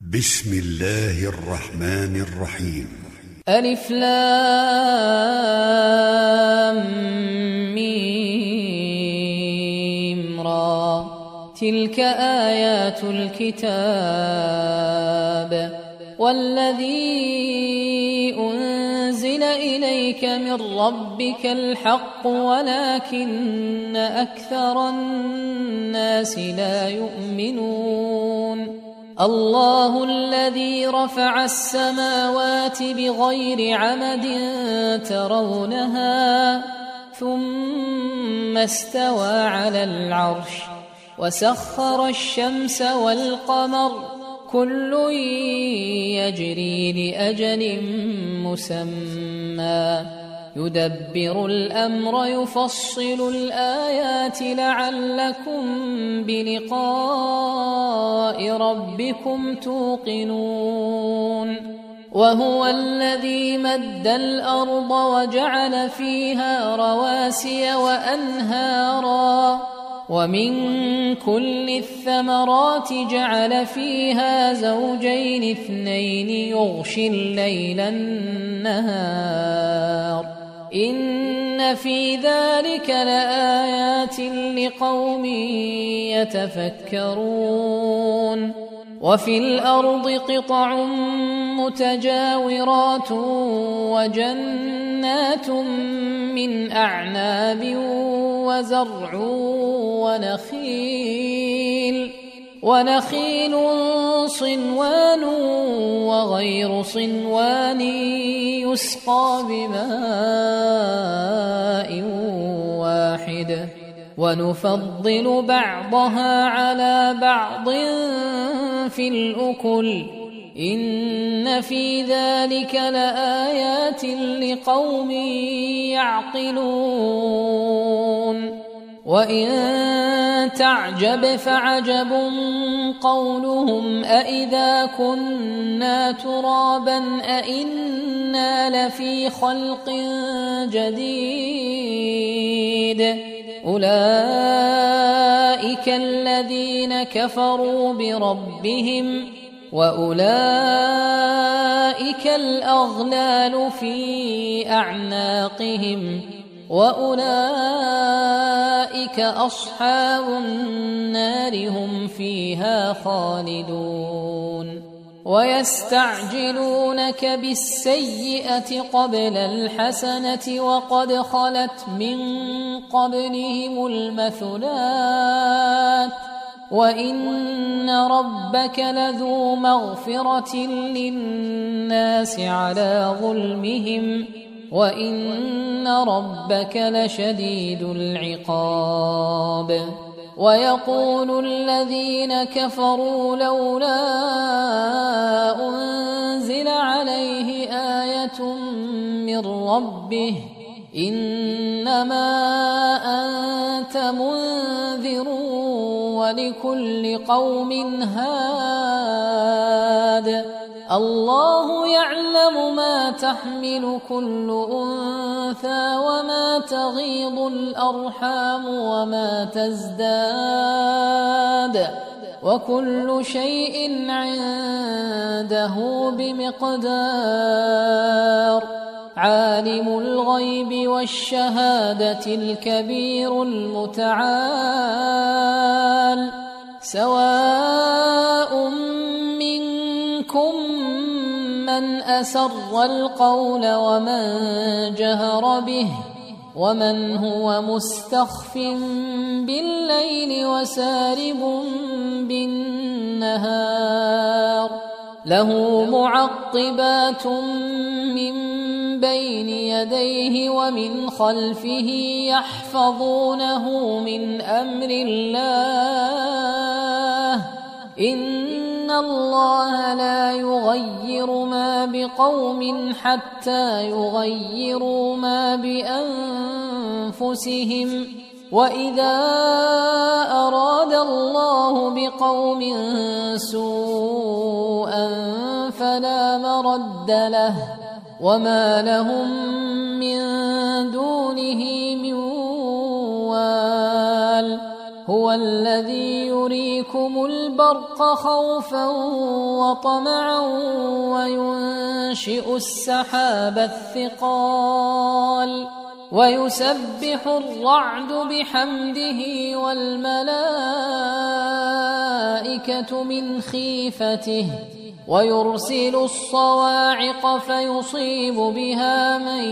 بسم الله الرحمن الرحيم. ألف لام ميم را، تلك آيات الكتاب والذي أنزل إليك من ربك الحق ولكن أكثر الناس لا يؤمنون. الله الذي رفع السماوات بغير عمد ترونها ثم استوى على العرش وسخر الشمس والقمر كل يجري لأجل مسمى يدبر الأمر يفصل الآيات لعلكم بلقاء ربكم توقنون. وهو الذي مد الأرض وجعل فيها رواسي وأنهارا ومن كل الثمرات جعل فيها زوجين اثنين يغشي الليل النهار إن في ذلك لآيات لقوم يتفكرون. وفي الأرض قطع متجاورات وجنات من أعناب وزرع ونخيل صنوان وغير صنوان يسقى بماء واحد ونفضل بعضها على بعض في الأكل إن في ذلك لآيات لقوم يعقلون. وإن تعجب فعجب قولهم أإذا كنا ترابا أإنا لفي خلق جديد أولئك الذين كفروا بربهم وأولئك الأغلال في أعناقهم وأولئك أصحاب النار هم فيها خالدون. ويستعجلونك بالسيئة قبل الحسنة وقد خلت من قبلهم المثلات وإن ربك لذو مغفرة للناس على ظلمهم وإن ربك لشديد العقاب. ويقول الذين كفروا لولا أنزل عليه آية من ربه إنما أنت منذر ولكل قوم هاد الله يعلم ما تحمل كل أنثى وما تغيض الأرحام وما تزداد وكل شيء عنده بمقدار. عالم الغيب والشهادة الكبير المتعال سواء منكم من أسر القول ومن جهر به ومن هو مستخف بالليل وسارب بالنهار له معقبات من بين يديه ومن خلفه يحفظونه من أمر الله إن الله لا يغير ما بقوم حتى يغيروا ما بأنفسهم وإذا أراد الله بقوم سوءا فلا مرد له وما لهم من دونه من وال هو الذي يريكم البرق خوفا وطمعا وينشئ السحاب الثقال ويسبح الرعد بحمده والملائكة من خيفته ويرسل الصواعق فيصيب بها من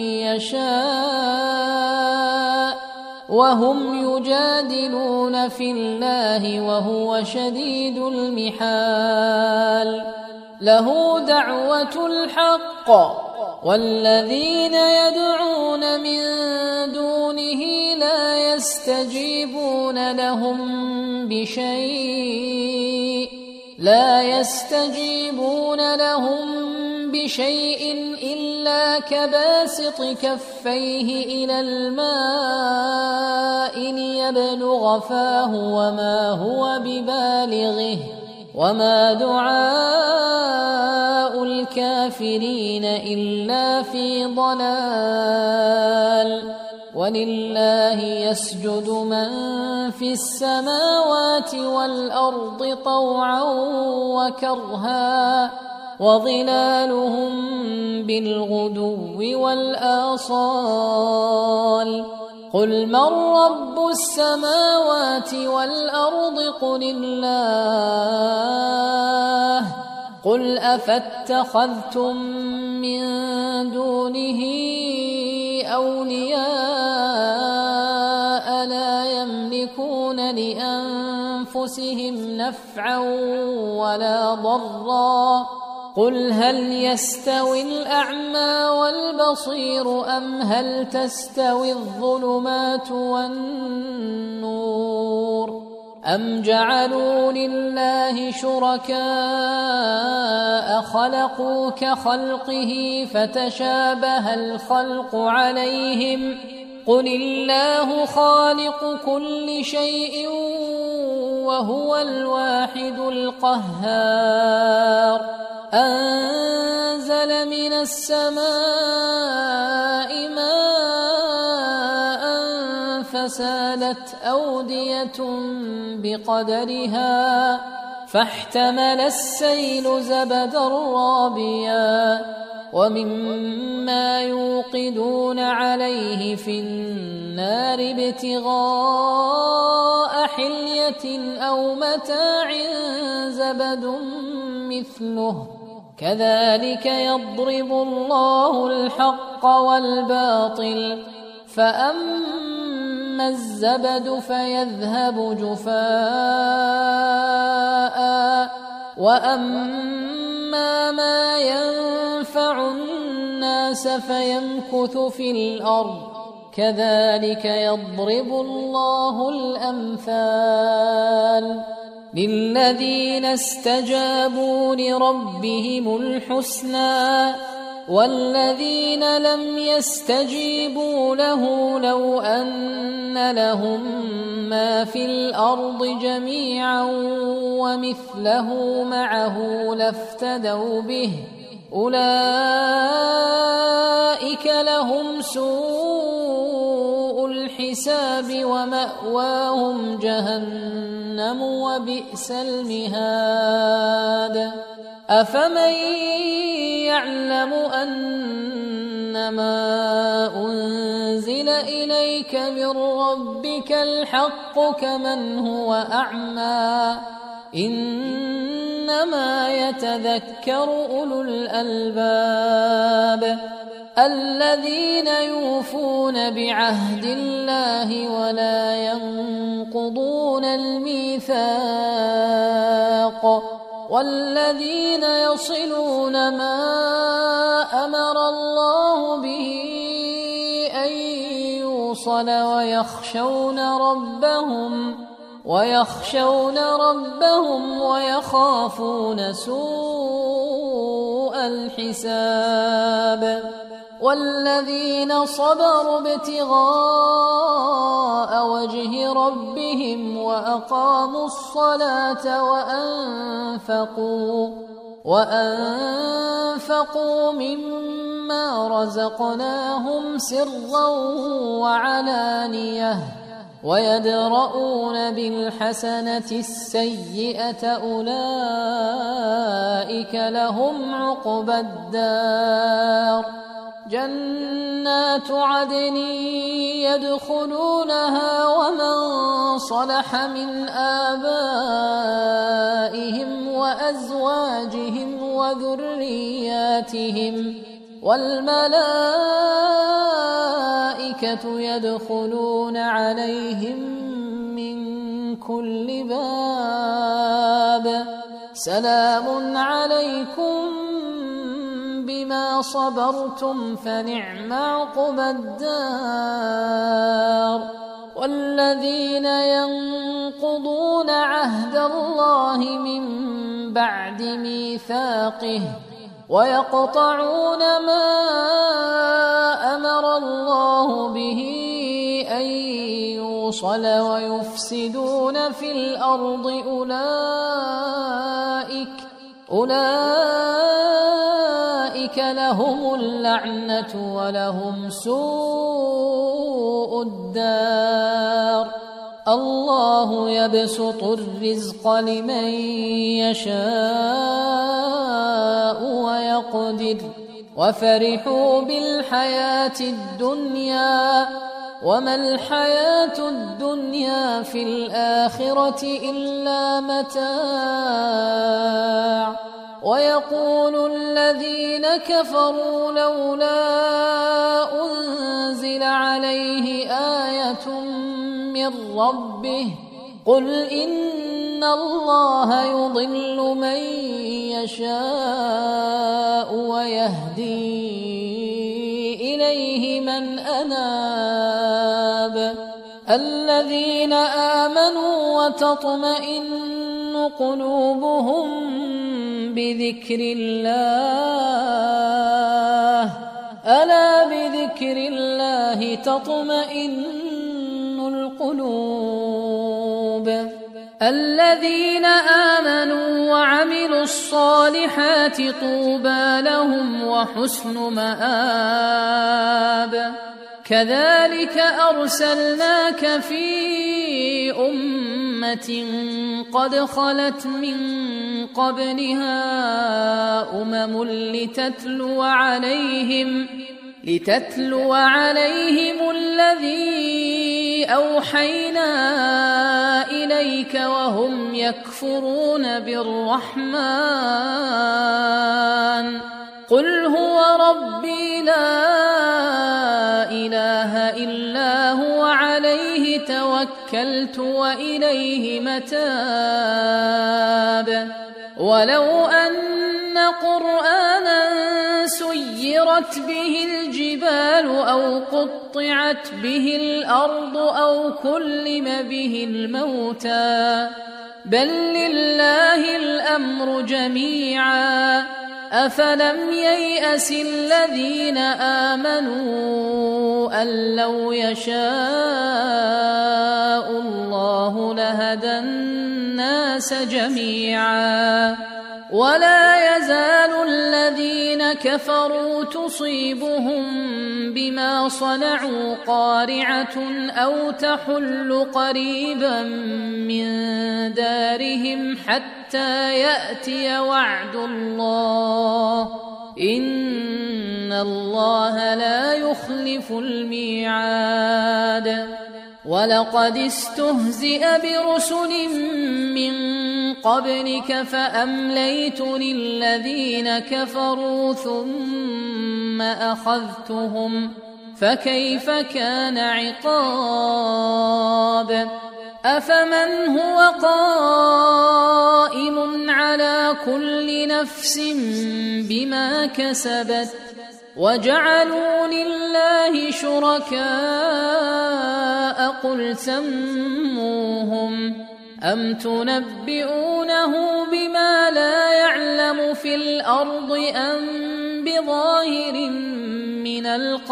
يشاء وهم يجادلون في الله وهو شديد المحال له دعوة الحق والذين يدعون من دونه لا يستجيبون لهم بشيء إلا كباسط كفيه إلى الماء ليبلغ فاه وما هو ببالغه وما دعاء الكافرين إلا في ضلال ولله يسجد من في السماوات والأرض طوعا وكرها وظلالهم بالغدو والآصال قل من رب السماوات والأرض قل الله قل أفاتخذتم من دونه أولياء لا يملكون لأنفسهم نفعا ولا ضرا قل هل يستوي الأعمى والبصير أم هل تستوي الظلمات والنور أم جعلوا لله شركاء خلقوا كخلقه فتشابه الخلق عليهم قل الله خالق كل شيء وهو الواحد القهار أنزل من السماء ماء فسالت أودية بقدرها فاحتمل السيل زبدا رابيا ومما يوقدون عليه في النار ابتغاء حلية أو متاع زبد مثله كذلك يضرب الله الحق والباطل فأما الزبد فيذهب جفاء وأما ما ينفع الناس فيمكث في الأرض كذلك يضرب الله الأمثال للذين استجابوا لربهم الحسنى والذين لم يستجيبوا له لو أن لهم ما في الأرض جميعا ومثله معه لافتدوا به أولئك لهم سوء الحساب ومأواهم جهنم وبئس المهاد أفمن يعلم أنما أنزل إليك من ربك الحق كمن هو أعمى إنما يتذكر أولو الألباب الذين يوفون بعهد الله ولا ينقضون الميثاق والذين يصلون ما أمر الله به أن يوصل ويخشون ربهم ويخافون سوء الحساب والذين صبروا ابتغاء وجه ربهم وأقاموا الصلاة وأنفقوا مما رزقناهم سرا وعلانية ويدرؤون بالحسنة السيئة أولئك لهم عقبى الدار جنات عدن يدخلونها ومن صلح من آبائهم وأزواجهم وذرياتهم والملائكة يدخلون عليهم من كل باب سلام عليكم بما صبرتم فنعم عقبى الدار والذين ينقضون عهد الله من بعد ميثاقه ويقطعون ما أمر الله به أن يوصل ويفسدون في الأرض أولئك لهم اللعنة ولهم سوء الدار الله يبسط الرزق لمن يشاء ويقدر وفرحوا بالحياة الدنيا وما الحياة الدنيا في الآخرة إلا متاع ويقول الذين كفروا لولا أنزل عليه آية من ربه قل إن الله يضل من يشاء ويهدي إليه من أناب الذين آمنوا وتطمئن قلوبهم بذكر الله ألا بذكر الله تطمئن القلوب الذين آمنوا وعملوا الصالحات طوبى لهم وحسن مآب كذلك أرسلناك في أمة قد خلت من قبلها أمم لتتلو عليهم الذي أوحينا إليك وهم يكفرون بالرحمن قل هو ربي لا إله إلا هو عليه توكلت وإليه متاب ولو أن قرآنا سيرت به الجبال أو قطعت به الأرض أو كلم به الموتى بل لله الأمر جميعا أفلم ييأس الذين آمنوا أن لو يشاء الله لهدى الناس جميعا ولا يزال الذين كفروا تصيبهم بما صنعوا قارعة أو تحل قريبا من دارهم حتى يأتي وعد الله إن الله لا يخلف الميعاد ولقد استهزئ برسل من قبلك فأمليت للذين كفروا ثم أخذتهم فكيف كان عقاب أفمن هو قائم على كل نفس بما كسبت وجعلوا لله شركاء قل سموهم أم تنبئونه بما لا يعلم في الأرض أم بظاهر من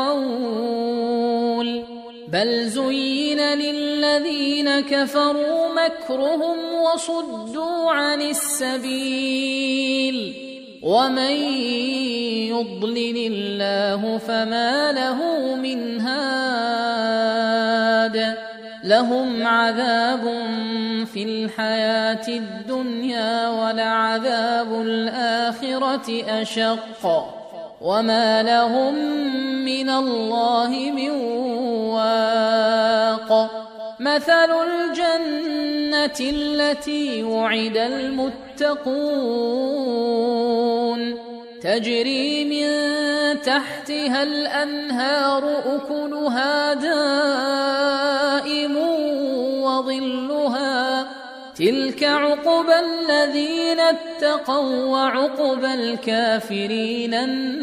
القول بل زين للذين كفروا مكرهم وصدوا عن السبيل ومن يضلل الله فما له من هاد لهم عذاب في الحياة الدنيا ولعذاب الآخرة أشق وما لهم من الله من واق مثل الجنة التي وعد المتقون تجري من تحتها الأنهار أكلها دائم وظلها تلك عقبى الذين اتقوا وعقبى الكافرين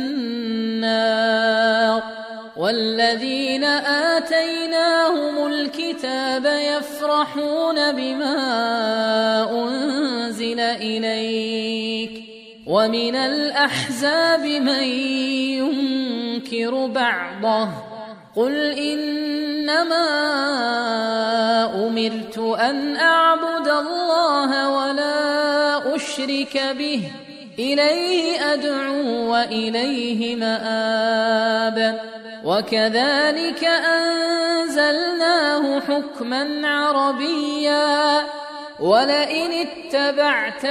النار والذين آتيناهم الكتاب يفرحون بما أنزل إليك ومن الأحزاب من ينكر بعضه قل إنما أمرت أن أعبد الله ولا أشرك به إليه أدعو وإليه مآب وكذلك أنزلناه حكما عربيا ولئن اتبعت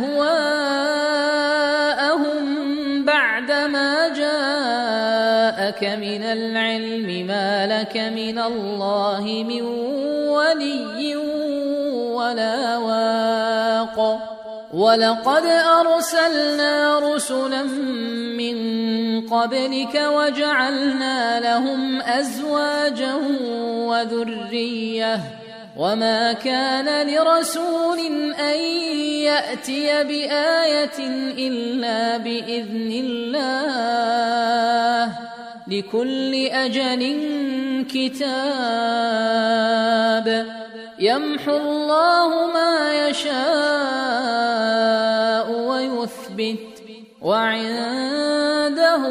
أهواءهم بعدما جاءك من العلم ما لك من الله من ولي ولا واق ولقد أرسلنا رسلا من قبلك وجعلنا لهم أزواجا وذرية وما كان لرسول أن يأتي بآية إلا بإذن الله لكل أجل كتاب يمحو الله ما يشاء ويثبت وعنده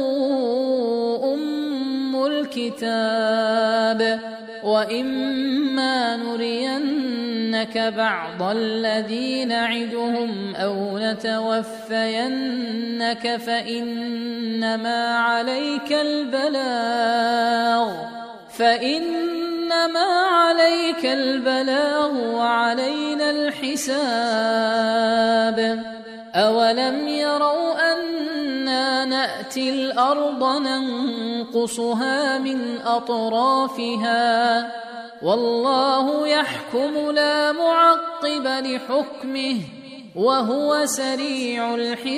أم الكتاب وإما نرينك بعض الذي نعدهم أو نتوفينك فإنما عليك البلاغ وعلينا الحساب أولم يروا أنا نأتي الأرض ننقصها من أطرافها والله يحكم لا معقب لحكمه وهو سريع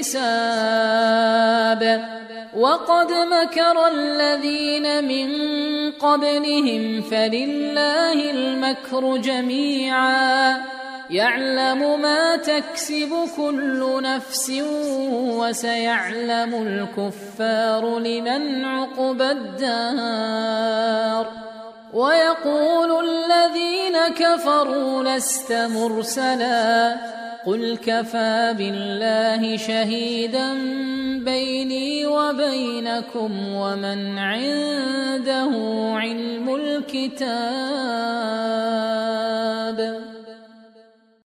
الحساب وقد مكر الذين من قبلهم فلله المكر جميعا يعلم ما تكسب كل نفس وسيعلم الكفار لمن عقبى الدار ويقول الذين كفروا لست مرسلا قل كفى بالله شهيدا بيني وبينكم ومن عنده علم الكتاب